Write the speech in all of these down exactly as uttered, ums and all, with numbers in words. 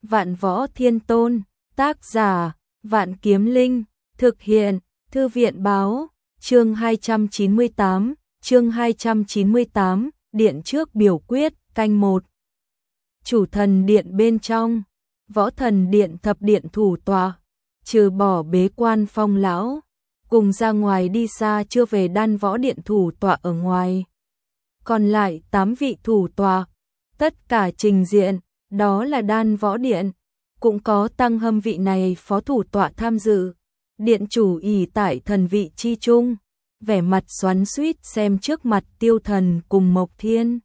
Vạn Võ Thiên Tôn, tác giả, Vạn Kiếm Linh, thực hiện, Thư viện báo, chương hai trăm chín mươi tám, chương hai trăm chín mươi tám, điện trước biểu quyết, canh một. Chủ thần điện bên trong, Võ Thần Điện thập điện thủ tọa, trừ bỏ bế quan Phong lão, cùng ra ngoài đi xa chưa về Đan Võ Điện thủ tọa ở ngoài. Còn lại tám vị thủ tọa, tất cả trình diện, đó là Đan Võ Điện, cũng có Tăng Hâm vị này phó thủ tọa tham dự. Điện chủ ỷ tại thần vị chi trung, vẻ mặt xoắn xuýt xem trước mặt Tiêu Thần cùng Mộc Thiên.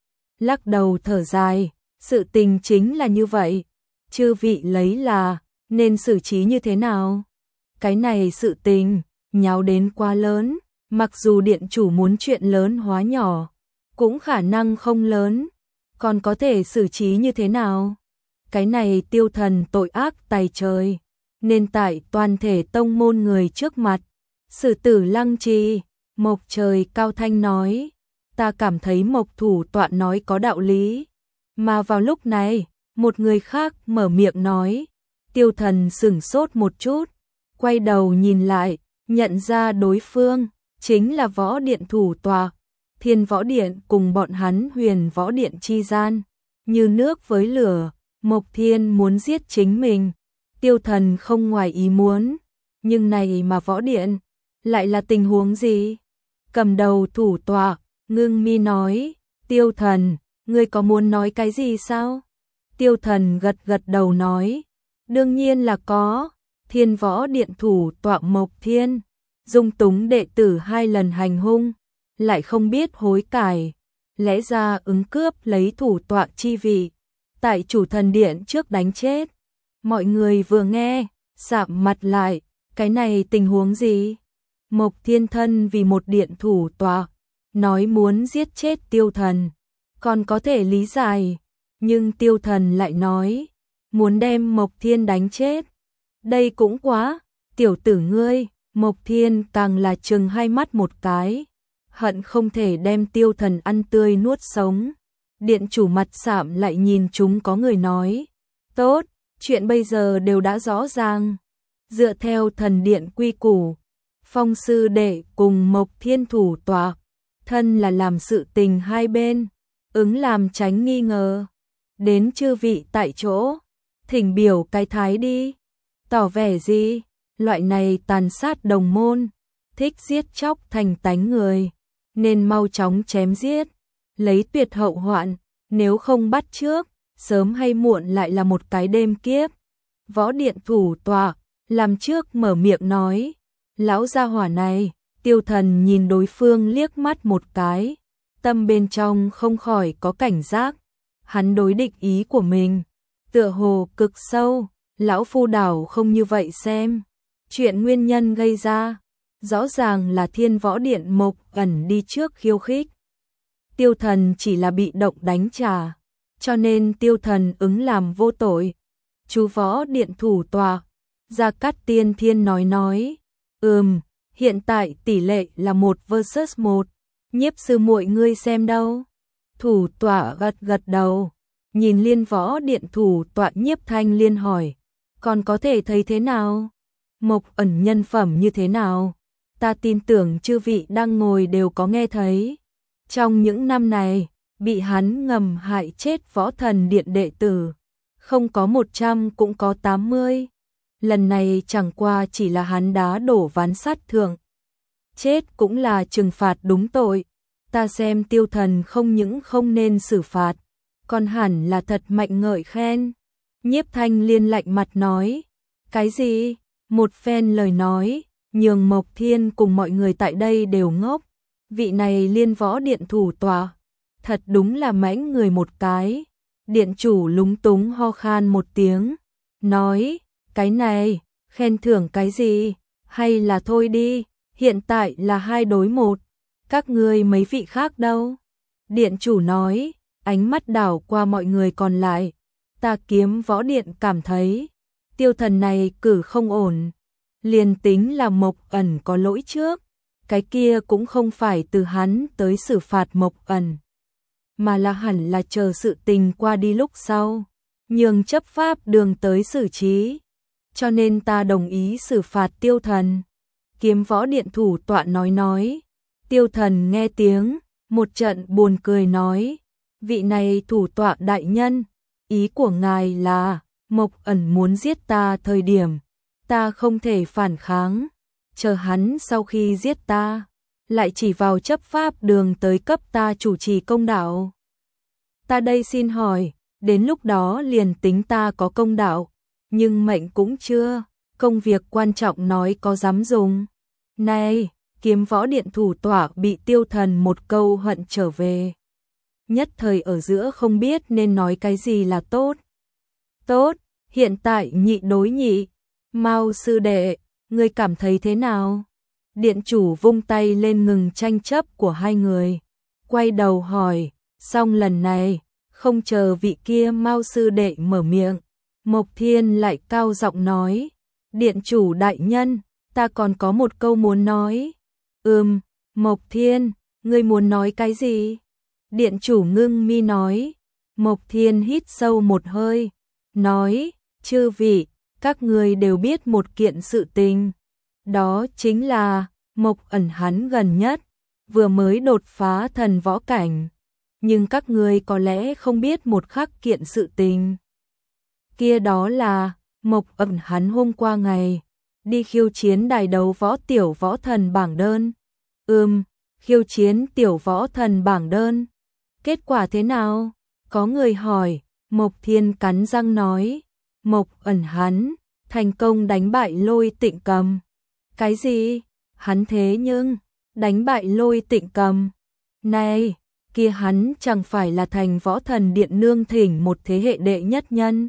Lắc đầu thở dài, sự tình chính là như vậy, chư vị lấy là nên xử trí như thế nào? Cái này sự tình nháo đến quá lớn, mặc dù điện chủ muốn chuyện lớn hóa nhỏ, cũng khả năng không lớn, còn có thể xử trí như thế nào? Cái này Tiêu Thần tội ác tày trời, nên tại toàn thể tông môn người trước mặt, xử tử lăng trì. Mộc Trời cao thanh nói, ta cảm thấy Mộc thủ tọa nói có đạo lý. Mà vào lúc này, một người khác mở miệng nói. Tiêu Thần sửng sốt một chút, quay đầu nhìn lại, nhận ra đối phương chính là Võ Điện thủ tọa. Thiên Võ Điện cùng bọn hắn Huyền Võ Điện chi gian, như nước với lửa. Mộc Thiên muốn giết chính mình, Tiêu Thần không ngoài ý muốn, nhưng này mà Võ Điện lại là tình huống gì? Cầm đầu thủ tọa, ngưng mi nói, Tiêu Thần, ngươi có muốn nói cái gì sao? Tiêu Thần gật gật đầu nói, đương nhiên là có. Thiên Võ Điện thủ tọa Mộc Thiên, dung túng đệ tử hai lần hành hung, lại không biết hối cải, lẽ ra ứng cướp lấy thủ tọa chi vị, tại chủ thần điện trước đánh chết. Mọi người vừa nghe, sạm mặt lại, cái này tình huống gì? Mộc Thiên thân vì một điện thủ tọa, nói muốn giết chết Tiêu Thần, còn có thể lý giải, nhưng Tiêu Thần lại nói, muốn đem Mộc Thiên đánh chết. Đây cũng quá, tiểu tử ngươi. Mộc Thiên càng là trừng hai mắt một cái, hận không thể đem Tiêu Thần ăn tươi nuốt sống. Điện chủ mặt sạm lại nhìn chúng có người nói, tốt, chuyện bây giờ đều đã rõ ràng. Dựa theo thần điện quy củ, Phong sư đệ cùng Mộc Thiên thủ tọa, thân là làm sự tình hai bên, ứng làm tránh nghi ngờ. Đến chư vị tại chỗ, thỉnh biểu cái thái đi. Tỏ vẻ gì? Loại này tàn sát đồng môn, thích giết chóc thành tánh người, nên mau chóng chém giết, lấy tuyệt hậu hoạn, nếu không bắt trước, sớm hay muộn lại là một cái đêm kiếp. Võ Điện thủ tọa, làm trước mở miệng nói, lão gia hỏa này. Tiêu Thần nhìn đối phương liếc mắt một cái, tâm bên trong không khỏi có cảnh giác, hắn đối địch ý của mình, tựa hồ cực sâu, lão phu đảo không như vậy xem. Chuyện nguyên nhân gây ra, rõ ràng là Thiên Võ Điện Mộc Ẩn đi trước khiêu khích. Tiêu Thần chỉ là bị động đánh trả, cho nên Tiêu Thần ứng làm vô tội. Chú Võ Điện thủ tọa, Gia Cát Tiên Thiên nói nói, ừm, hiện tại tỷ lệ là một versus một, Nhiếp sư muội ngươi xem đâu? Thủ tọa gật gật đầu, nhìn Liên Võ Điện thủ tọa Nhiếp Thanh Liên hỏi, còn có thể thấy thế nào? Mộc Ẩn nhân phẩm như thế nào? Ta tin tưởng chư vị đang ngồi đều có nghe thấy. Trong những năm này, bị hắn ngầm hại chết Võ Thần Điện đệ tử, không có một trăm cũng có tám mươi. Lần này chẳng qua chỉ là hắn đá đổ ván sắt thượng. Chết cũng là trừng phạt đúng tội. Ta xem Tiêu Thần không những không nên xử phạt, còn hẳn là thật mạnh ngợi khen. Nhiếp Thanh Liên lạnh mặt nói, cái gì? Một phen lời nói, nhường Mộc Thiên cùng mọi người tại đây đều ngốc. Vị này Liên Võ Điện thủ tọa, thật đúng là mãnh người một cái. Điện chủ lúng túng ho khan một tiếng, nói, cái này, khen thưởng cái gì, hay là thôi đi, hiện tại là hai đối một, các ngươi mấy vị khác đâu? Điện chủ nói, ánh mắt đảo qua mọi người còn lại, ta Kiếm Võ Điện cảm thấy, Tiêu Thần này cử không ổn, liền tính là Mộc Ẩn có lỗi trước, cái kia cũng không phải từ hắn tới xử phạt Mộc Ẩn, mà là hẳn là chờ sự tình qua đi lúc sau. nhường chấp pháp đường tới xử trí, cho nên ta đồng ý xử phạt Tiêu Thần. Kiếm võ điện thủ tọa nói nói. Tiêu Thần nghe tiếng, một trận buồn cười nói, vị này thủ tọa đại nhân, ý của ngài là, Mộc Ẩn muốn giết ta thời điểm, ta không thể phản kháng, chờ hắn sau khi giết ta, lại chỉ vào chấp pháp đường tới cấp ta chủ trì công đạo. Ta đây xin hỏi, đến lúc đó liền tính ta có công đạo, nhưng mệnh cũng chưa, công việc quan trọng nói có dám dùng. Này, kiếm võ điện thủ tọa bị Tiêu Thần một câu hận trở về. Nhất thời ở giữa không biết nên nói cái gì là tốt. Tốt, hiện tại nhị đối nhị, Mao sư đệ, ngươi cảm thấy thế nào? Điện chủ vung tay lên ngừng tranh chấp của hai người, quay đầu hỏi, xong lần này, không chờ vị kia Mao sư đệ mở miệng, Mộc Thiên lại cao giọng nói, điện chủ đại nhân, ta còn có một câu muốn nói. Ừm, Mộc Thiên, ngươi muốn nói cái gì? Điện chủ ngưng mi nói. Mộc Thiên hít sâu một hơi, nói, chư vị, các ngươi đều biết một kiện sự tình. Đó chính là, Mộc Ẩn hắn gần nhất, vừa mới đột phá thần võ cảnh. Nhưng các ngươi có lẽ không biết một khắc kiện sự tình. Kia đó là, Mộc Ẩn hắn hôm qua ngày, đi khiêu chiến đài đấu võ tiểu võ thần bảng đơn. Ừm, khiêu chiến tiểu võ thần bảng đơn. Kết quả thế nào? Có người hỏi, Mộc Thiên cắn răng nói, Mộc Ẩn hắn, thành công đánh bại Lôi Tịnh Cầm. Cái gì? Hắn thế nhưng, đánh bại Lôi Tịnh Cầm. Này, kia hắn chẳng phải là thành võ thần điện nương thỉnh một thế hệ đệ nhất nhân.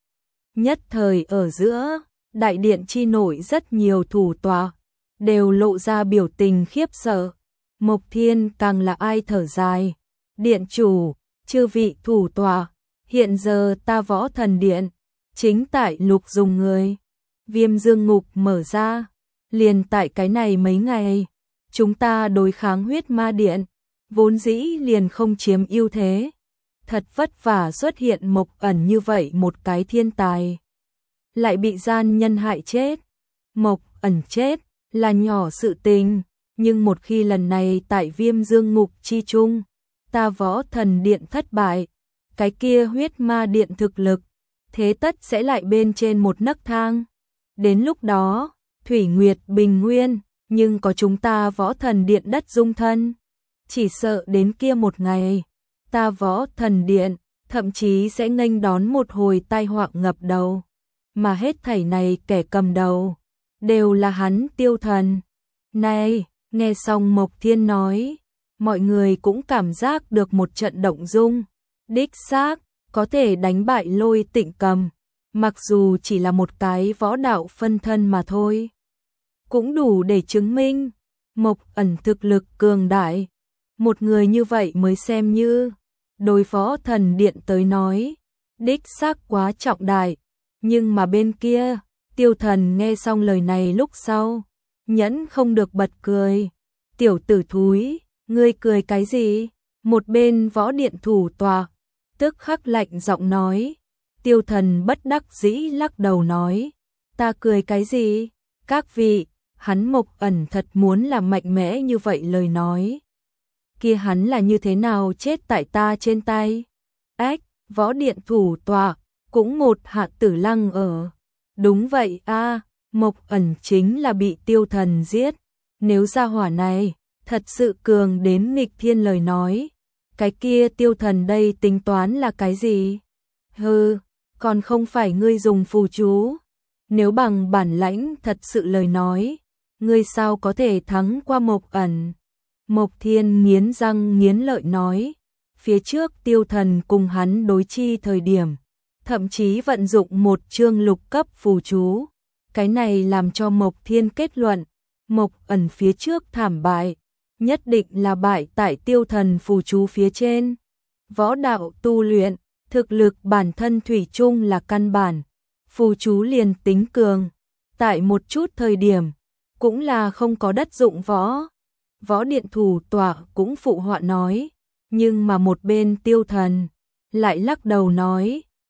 Nhất thời ở giữa, đại điện chi nội rất nhiều thủ tọa, đều lộ ra biểu tình khiếp sợ. Mộc Thiên càng là ai thở dài. Điện chủ, chư vị thủ tọa, hiện giờ ta võ thần điện, chính tại lục dùng người. Viêm dương ngục mở ra, liền tại cái này mấy ngày, chúng ta đối kháng huyết ma điện, vốn dĩ liền không chiếm ưu thế. Thật vất vả xuất hiện Mộc Ẩn như vậy một cái thiên tài, lại bị gian nhân hại chết. Mộc Ẩn chết là nhỏ sự tình, nhưng một khi lần này tại viêm dương ngục chi chung, ta võ thần điện thất bại, cái kia huyết ma điện thực lực, thế tất sẽ lại bên trên một nấc thang. Đến lúc đó, Thủy Nguyệt bình nguyên, nhưng có chúng ta võ thần điện đất dung thân. Chỉ sợ đến kia một ngày, ta võ thần điện, thậm chí sẽ nghênh đón một hồi tai họa ngập đầu. Mà hết thảy này kẻ cầm đầu, đều là hắn Tiêu Thần. Này, nghe xong Mộc Thiên nói, mọi người cũng cảm giác được một trận động dung. Đích xác, có thể đánh bại Lôi Tịnh Cầm, mặc dù chỉ là một cái võ đạo phân thân mà thôi, cũng đủ để chứng minh Mộc Ẩn thực lực cường đại. Một người như vậy mới xem như đối võ thần điện tới nói, đích xác quá trọng đại. Nhưng mà bên kia, Tiêu Thần nghe xong lời này lúc sau, nhẫn không được bật cười. Tiểu tử thúi, ngươi cười cái gì? Một bên võ điện thủ tọa, tức khắc lạnh giọng nói. Tiêu Thần bất đắc dĩ lắc đầu nói, ta cười cái gì? Các vị, hắn Mộc Ẩn thật muốn là mạnh mẽ như vậy lời nói. Kia hắn là như thế nào chết tại ta trên tay? Ách, võ điện thủ tọa, cũng một hạ tử lăng ở. Đúng vậy a, Mộc Ẩn chính là bị Tiêu Thần giết. Nếu gia hỏa này thật sự cường đến nghịch thiên lời nói, cái kia Tiêu Thần đây tính toán là cái gì? Hừ, còn không phải ngươi dùng phù chú. Nếu bằng bản lãnh thật sự lời nói, ngươi sao có thể thắng qua Mộc Ẩn? Mộc Thiên nghiến răng nghiến lợi nói, phía trước Tiêu Thần cùng hắn đối chi thời điểm, thậm chí vận dụng một chương lục cấp phù chú. Cái này làm cho Mộc Thiên kết luận, Mộc Ẩn phía trước thảm bại, nhất định là bại tại Tiêu Thần phù chú phía trên. Võ đạo tu luyện, thực lực bản thân thủy chung là căn bản, phù chú liền tính cường, tại một chút thời điểm, cũng là không có đất dụng võ. Võ điện thủ tọa cũng phụ họa nói, nhưng mà một bên Tiêu Thần lại lắc đầu nói,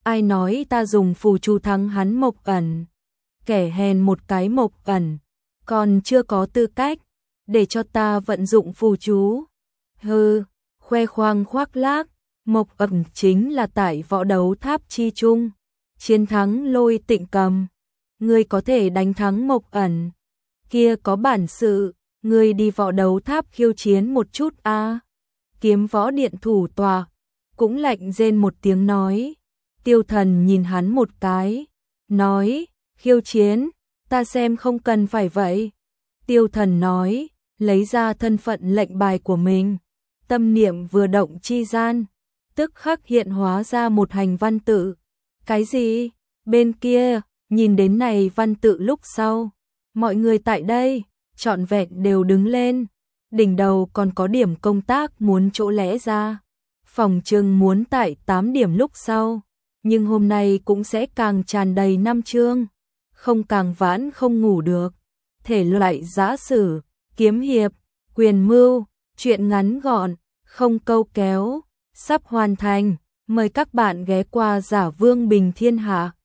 ai nói ta dùng phù chú thắng hắn Mộc Ẩn. Kẻ hèn một cái Mộc Ẩn, còn chưa có tư cách để cho ta vận dụng phù chú. Hừ, khoe khoang khoác lác, Mộc Ẩn chính là tại võ đấu tháp chi chung, chiến thắng Lôi Tịnh Cầm. Ngươi có thể đánh thắng Mộc Ẩn, kia có bản sự, ngươi đi võ đấu tháp khiêu chiến một chút a. À. Kiếm võ điện thủ tọa cũng lạnh rên một tiếng nói. Tiêu Thần nhìn hắn một cái, nói, khiêu chiến, ta xem không cần phải vậy. Tiêu Thần nói, lấy ra thân phận lệnh bài của mình, tâm niệm vừa động chi gian, tức khắc hiện hóa ra một hành văn tự. Cái gì? Bên kia, nhìn đến này văn tự lúc sau, mọi người tại đây, trọn vẹn đều đứng lên, đỉnh đầu còn có điểm công tác muốn chỗ lẽ ra. Phòng trừng muốn tại tám điểm lúc sau, nhưng hôm nay cũng sẽ càng tràn đầy năm chương, không càng vãn không ngủ được. Thể loại giã sử, kiếm hiệp, quyền mưu, truyện ngắn gọn, không câu kéo, sắp hoàn thành, mời các bạn ghé qua Giả Vương Bình Thiên Hạ.